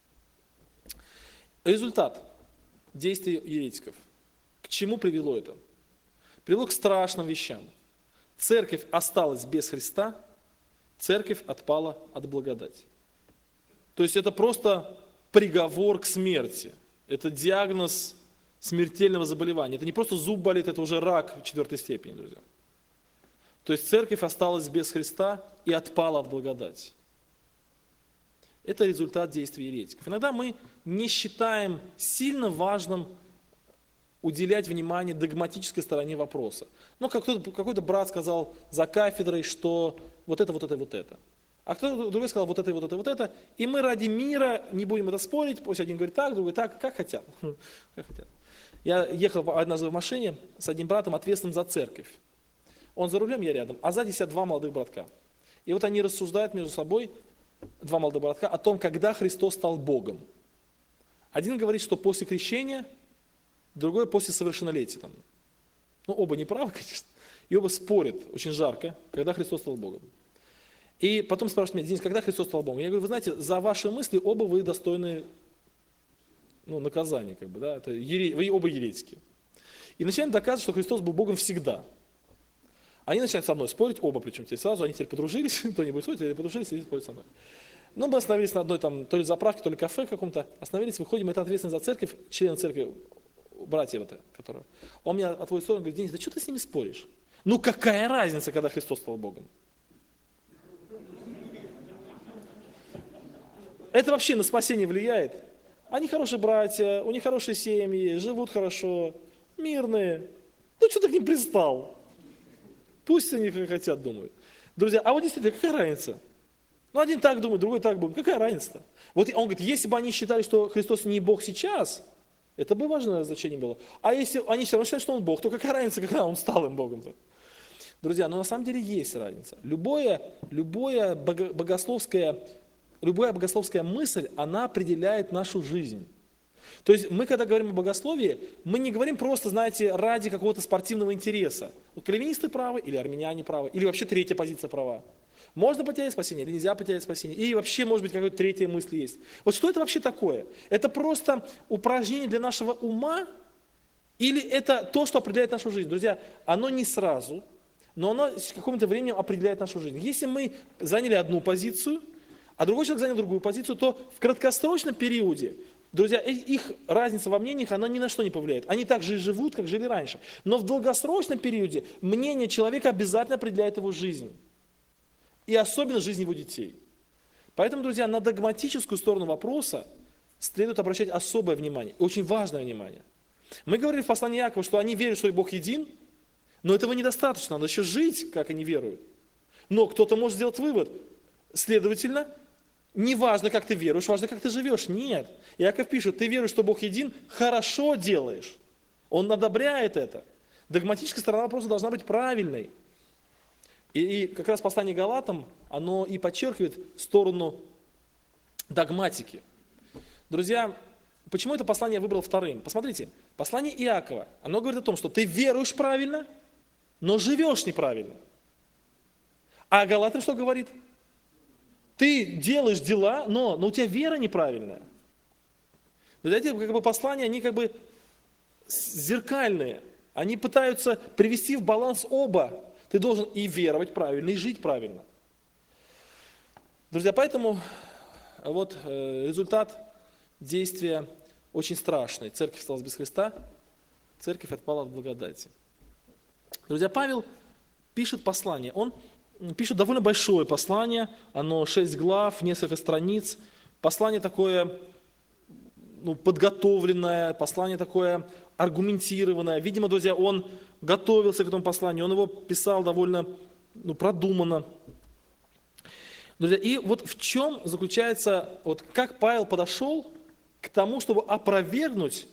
Результат действий еретиков. К чему привело это? Привело к страшным вещам. Церковь осталась без Христа, церковь отпала от благодати. То есть это просто приговор к смерти. Это диагноз смертельного заболевания. Это не просто зуб болит, это уже рак 4 степени, друзья. То есть церковь осталась без Христа и отпала от благодати. Это результат действий еретиков. Иногда мы не считаем сильно важным уделять внимание догматической стороне вопроса. Какой-то брат сказал за кафедрой, что вот это. А кто-то другой сказал вот это. И мы ради мира не будем это спорить. Пусть один говорит так, другой так, как хотят. Я ехал однажды в машине с одним братом, ответственным за церковь. Он за рулем, я рядом, а сзади сидят 2 молодых братка. И вот они рассуждают между собой, 2 молодых братка, о том, когда Христос стал Богом. Один говорит, что после крещения, другой после совершеннолетия. Оба неправы, конечно. И оба спорят очень жарко, когда Христос стал Богом. И потом спрашивают меня: Денис, когда Христос стал Богом? Я говорю: вы знаете, за ваши мысли оба вы достойны наказания, да? Вы оба еретики. И начинаем доказывать, что Христос был Богом всегда. Они начинают со мной спорить, оба причем сразу, они теперь подружились, кто-нибудь спорит, или подружились, и спорят со мной. Мы остановились на одной то ли заправке, то ли кафе каком-то, остановились, выходим, это ответственный за церковь, член церкви, братья которые. Он меня отводит в сторону, говорит: Денис, да что ты с ними споришь? Какая разница, когда Христос стал Богом? Это вообще на спасение влияет? Они хорошие братья, у них хорошие семьи, живут хорошо, мирные. Что ты к ним пристал? Пусть они как хотят думают. Друзья, а вот действительно, какая разница? Один так думает, другой так думает. Какая разница-то? Вот он говорит, если бы они считали, что Христос не Бог сейчас, это бы важное значение было. А если они все равно считают, что Он Бог, то какая разница, когда Он стал им Богом-то? Друзья, на самом деле есть разница. Любая богословская мысль, она определяет нашу жизнь. То есть мы, когда говорим о богословии, мы не говорим просто, ради какого-то спортивного интереса. Кальвинисты правы, или армяне правы, или вообще третья позиция права. Можно потерять спасение, или нельзя потерять спасение. И вообще, может быть, какая-то третья мысль есть. Вот что это вообще такое? Это просто упражнение для нашего ума? Или это то, что определяет нашу жизнь? Друзья, оно не сразу, но оно с каким-то временем определяет нашу жизнь. Если мы заняли одну позицию, а другой человек занял другую позицию, то в краткосрочном периоде, друзья, их разница во мнениях, она ни на что не повлияет. Они так же и живут, как жили раньше. Но в долгосрочном периоде мнение человека обязательно определяет его жизнь. И особенно жизнь его детей. Поэтому, друзья, на догматическую сторону вопроса следует обращать особое внимание, очень важное внимание. Мы говорили в послании Иакова, что они верят, что Бог един, но этого недостаточно, надо еще жить, как они веруют. Но кто-то может сделать вывод. Следовательно, не важно, как ты веруешь, важно, как ты живешь. Нет. Иаков пишет, ты веруешь, что Бог един, хорошо делаешь. Он одобряет это. Догматическая сторона вопроса должна быть правильной. И как раз послание Галатам, оно и подчеркивает сторону догматики. Друзья, почему это послание я выбрал вторым? Посмотрите, послание Иакова, оно говорит о том, что ты веруешь правильно, но живешь неправильно. А Галатам что говорит? Ты делаешь дела, но у тебя вера неправильная. Эти послания, они зеркальные. Они пытаются привести в баланс оба. Ты должен и веровать правильно, и жить правильно. Друзья, поэтому результат действия очень страшный. Церковь осталась без Христа, церковь отпала от благодати. Друзья, Павел пишет послание. Он пишет довольно большое послание, оно 6 глав, несколько страниц. Послание такое подготовленное, послание такое аргументированное. Видимо, друзья, он готовился к этому посланию, он его писал довольно продуманно. Друзья, и в чем заключается, как Павел подошел к тому, чтобы опровергнуть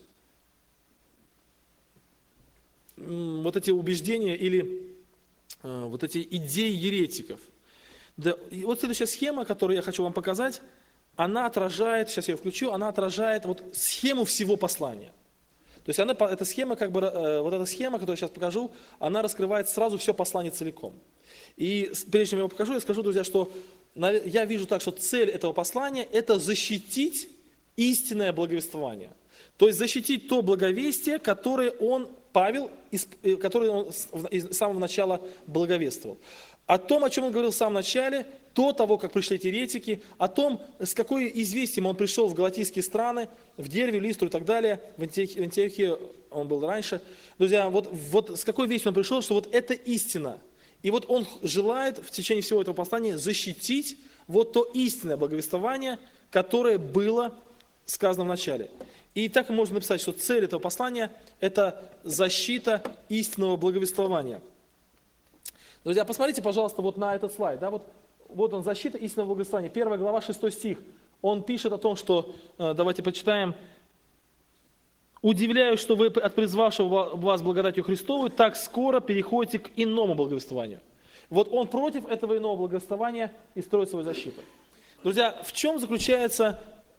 эти убеждения или эти идеи еретиков. Да, и следующая схема, которую я хочу вам показать, она отражает, сейчас я ее включу, она отражает схему всего послания. То есть эта схема, эта схема, которую я сейчас покажу, она раскрывает сразу все послание целиком. И прежде чем я его покажу, я скажу, друзья, что я вижу так, что цель этого послания – это защитить истинное благовествование. То есть защитить то благовестие, которое Павел, который он с самого начала благовествовал. О том, о чем он говорил в самом начале, до того, как пришли эти еретики, о том, с какой известием он пришел в галатийские страны, в Дерве, Листру и так далее, в Антиохии он был раньше. Друзья, с какой вестью он пришел, что это истина. И он желает в течение всего этого послания защитить то истинное благовествование, которое было сказано в начале. И так можно написать, что цель этого послания – это защита истинного благовествования. Друзья, посмотрите, пожалуйста, на этот слайд. Да, вот он, защита истинного благовествования. 1 глава, 6 стих. Он пишет о том, что, давайте почитаем. «Удивляюсь, что вы от призвавшего вас благодатью Христовой так скоро переходите к иному благовествованию». Он против этого иного благовествования и строит свою защиту. Друзья, в чем заключается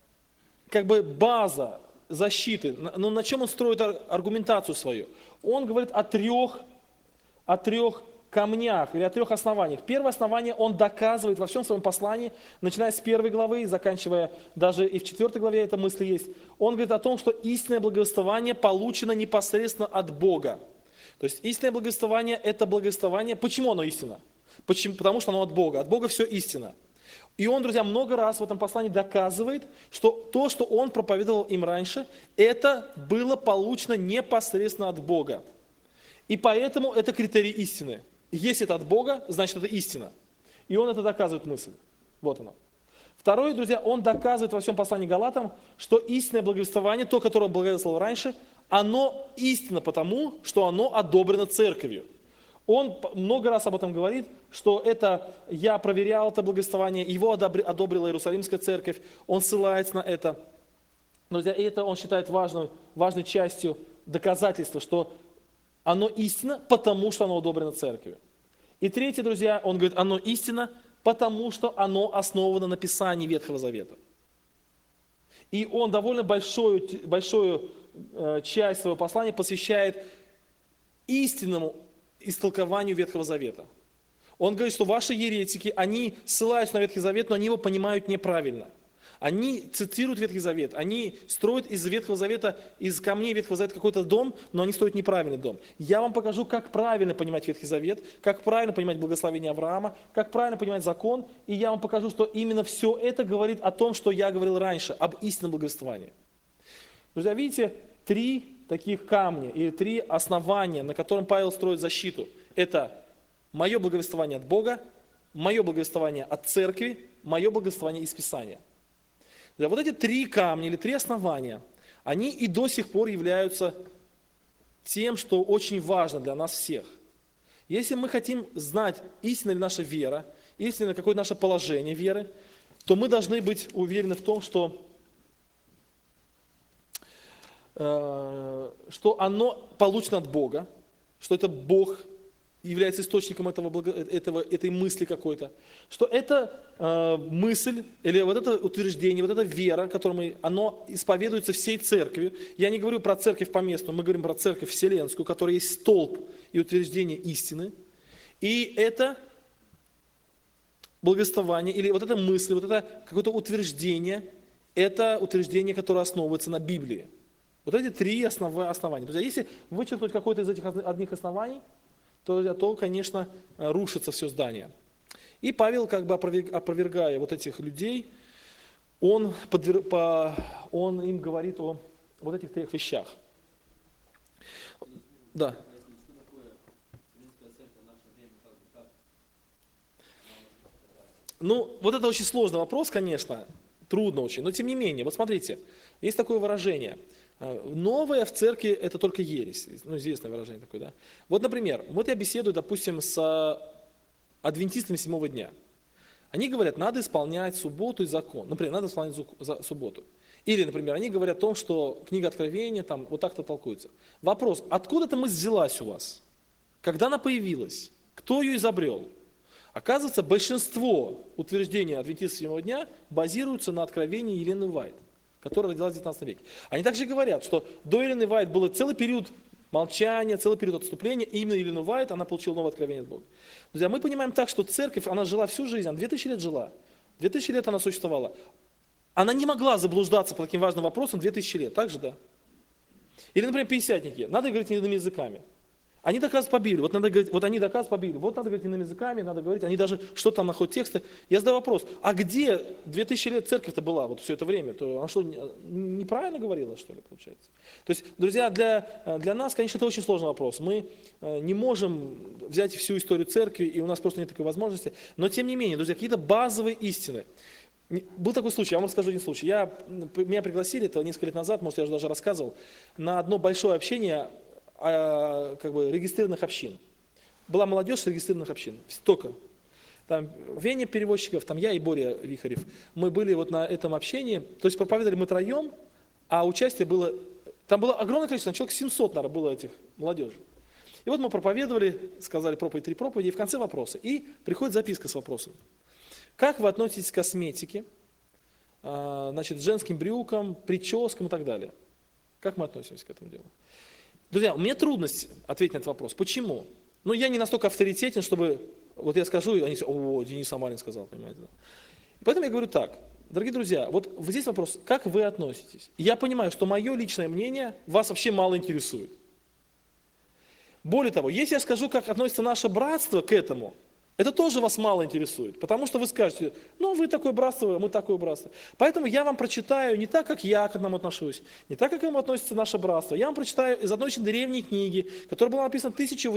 база защиты? На чем он строит аргументацию свою? Он говорит о трех камнях или о 3 основаниях. Первое основание он доказывает во всем своем послании, начиная с 1 главы и заканчивая даже и в 4 главе эта мысль есть. Он говорит о том, что истинное благовествование получено непосредственно от Бога. То есть истинное благовествование – это благовествование. Почему оно истинно? Потому что оно от Бога. От Бога все истинно. И он, друзья, много раз в этом послании доказывает, что то, что он проповедовал им раньше, это было получено непосредственно от Бога. И поэтому это критерий истины. Если это от Бога, значит это истина. И он это доказывает мысль. Вот оно. Второе, друзья, он доказывает во всем послании Галатам, что истинное благовествование, то, которое он благовествовал раньше, оно истинно потому, что оно одобрено церковью. Он много раз об этом говорит, что это я проверял это благовествование, его одобрила Иерусалимская церковь, он ссылается на это. Друзья, и это он считает важной частью доказательства, что оно истинно, потому что оно одобрено церковью. И третье, друзья, он говорит, оно истинно, потому что оно основано на Писании Ветхого Завета. И он довольно большую часть своего послания посвящает истинному истолкованию Ветхого Завета. Он говорит, что ваши еретики, они ссылаются на Ветхий Завет, но они его понимают неправильно. Они цитируют Ветхий Завет, они строят из Ветхого Завета, из камней Ветхого Завета какой-то дом, но они строят неправильный дом. Я вам покажу, как правильно понимать Ветхий Завет, как правильно понимать благословение Авраама, как правильно понимать закон, и я вам покажу, что именно все это говорит о том, что я говорил раньше, об истинном благовествовании. Друзья, видите, 3 таких камня, или 3 основания, на котором Павел строит защиту. Это мое благовествование от Бога, мое благовествование от церкви, мое благовествование из Писания. Вот эти 3 камня или 3 основания, они и до сих пор являются тем, что очень важно для нас всех. Если мы хотим знать, истинна ли наша вера, истинно какое наше положение веры, то мы должны быть уверены в том, что оно получено от Бога, что это Бог является источником этой мысли какой-то, что это мысль или вот это утверждение, вот эта вера, оно исповедуется всей церковью. Я не говорю про церковь поместную, мы говорим про церковь вселенскую, которая есть столб и утверждение истины. И это благовествование или вот эта мысль, вот это какое-то утверждение, это утверждение, которое основывается на Библии. Вот эти три основания. Друзья, если вычеркнуть какое-то из этих одних оснований, то, конечно, рушится все здание. И Павел, как бы опровергая вот этих людей, он им говорит о вот этих трех вещах. Да. Ну, вот это очень сложный вопрос, конечно, трудно очень, но тем не менее, вот смотрите, есть такое выражение. Новое в церкви – это только ересь. Ну, известное выражение такое, да. Вот, например, вот я беседую, допустим, с адвентистами седьмого дня. Они говорят, надо исполнять субботу и закон. Например, надо исполнять субботу. Или, например, они говорят о том, что книга Откровения там вот так-то толкуется. Вопрос, откуда эта мысль взялась у вас? Когда она появилась? Кто ее изобрел? Оказывается, большинство утверждений адвентистов седьмого дня базируются на откровении Елены Уайт, которая родилась в 19 веке. Они также говорят, что до Елены Уайт был целый период молчания, целый период отступления, и именно Елена Уайт, она получила новое откровение от Бога. Друзья, мы понимаем так, что церковь, она жила всю жизнь, она 2000 лет жила, 2000 лет она существовала. Она не могла заблуждаться по таким важным вопросам 2000 лет, так же, да? Или, например, пятидесятники, надо говорить иными языками. Они доказывают по Библии, вот они доказывают по Библии, вот надо говорить иными языками, надо говорить, они даже что-то там находят тексты. Я задаю вопрос, а где 2000 лет церковь-то была вот все это время? То она что, неправильно говорила, что ли, получается? То есть, друзья, для нас, конечно, это очень сложный вопрос. Мы не можем взять всю историю церкви, и у нас просто нет такой возможности. Но, тем не менее, друзья, какие-то базовые истины. Был такой случай, я вам расскажу один случай. Меня пригласили, это несколько лет назад, может, я уже даже рассказывал, на одно большое общение регистрированных общин. Была молодежь регистрированных общин. Столько. Там Веня переводчиков, там я и Боря Вихарев. Мы были вот на этом общении, то есть проповедовали мы троем, а участие было, там было огромное количество, человек 700, наверное, было этих молодежи. И вот мы проповедовали, сказали проповедь, 3 проповеди, и в конце вопросы. И приходит записка с вопросом. Как вы относитесь к косметике, женским брюкам, прическам и так далее? Как мы относимся к этому делу? Друзья, у меня трудность ответить на этот вопрос. Почему? Ну, я не настолько авторитетен, чтобы, вот я скажу, и они скажут, о, Денис Самарин сказал, понимаете. Да? Поэтому я говорю так, дорогие друзья, вот здесь вопрос, как вы относитесь? Я понимаю, что мое личное мнение вас вообще мало интересует. Более того, если я скажу, как относится наше братство к этому, это тоже вас мало интересует, потому что вы скажете, ну вы такое братство, мы такое братство. Поэтому я вам прочитаю не так, как я к нам отношусь, не так, как к нему относится наше братство. Я вам прочитаю из одной очень древней книги, которая была написана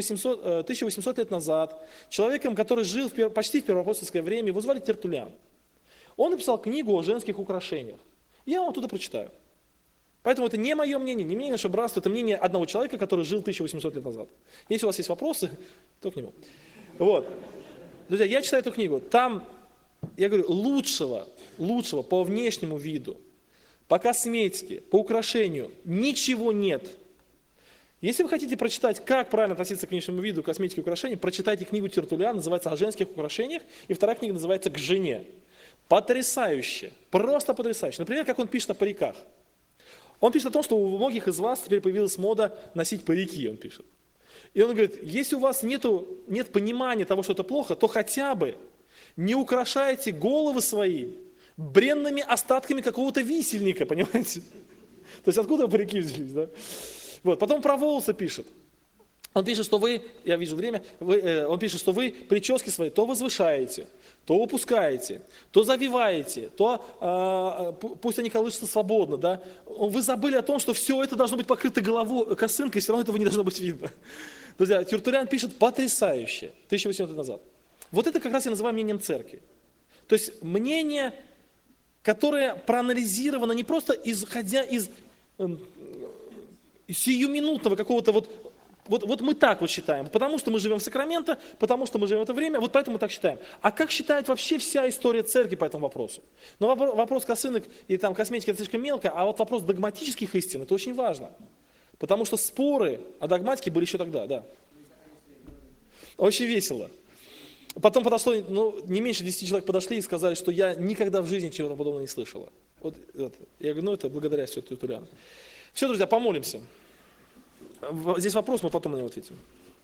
1800 лет назад, человеком, который жил почти в первоапостольское время, его звали Тертуллиан. Он написал книгу о женских украшениях. Я вам оттуда прочитаю. Поэтому это не мое мнение, не мнение нашего братства, это мнение одного человека, который жил 1800 лет назад. Если у вас есть вопросы, то к нему. Вот. Друзья, я читаю эту книгу, там, я говорю, лучшего по внешнему виду, по косметике, по украшению ничего нет. Если вы хотите прочитать, как правильно относиться к внешнему виду, косметике и украшениям, прочитайте книгу Тертуллиана, называется «О женских украшениях», и вторая книга называется «К жене». Потрясающе, просто потрясающе. Например, как он пишет о париках. Он пишет о том, что у многих из вас теперь появилась мода носить парики, он пишет. И он говорит, если у вас нет понимания того, что это плохо, то хотя бы не украшайте головы свои бренными остатками какого-то висельника, понимаете? То есть откуда парики взялись, да? Вот. Потом про волосы пишет. Он пишет, что вы, я вижу время, он пишет, что вы прически свои то возвышаете, то упускаете, то завиваете, то пусть они колышутся свободно, да? Вы забыли о том, что все это должно быть покрыто косынкой, и все равно этого не должно быть видно. Друзья, Тертуллиан пишет потрясающе, 1800 лет назад. Вот это как раз я называю мнением церкви. То есть мнение, которое проанализировано не просто исходя из сиюминутного какого-то вот мы так вот считаем, потому что мы живем в Сакраменто, потому что мы живем в это время, вот поэтому мы так считаем. А как считает вообще вся история церкви по этому вопросу? Но вопрос косынок и там косметики это слишком мелко, а вот вопрос догматических истин, это очень важно. Потому что споры о догматике были еще тогда, да. Очень весело. Потом подошло, не меньше 10 человек подошли и сказали, что я никогда в жизни чего-то подобного не слышала. Вот это. Я говорю, это благодаря все-таки Туляну. Все, друзья, помолимся. Здесь вопрос, мы потом на него ответим.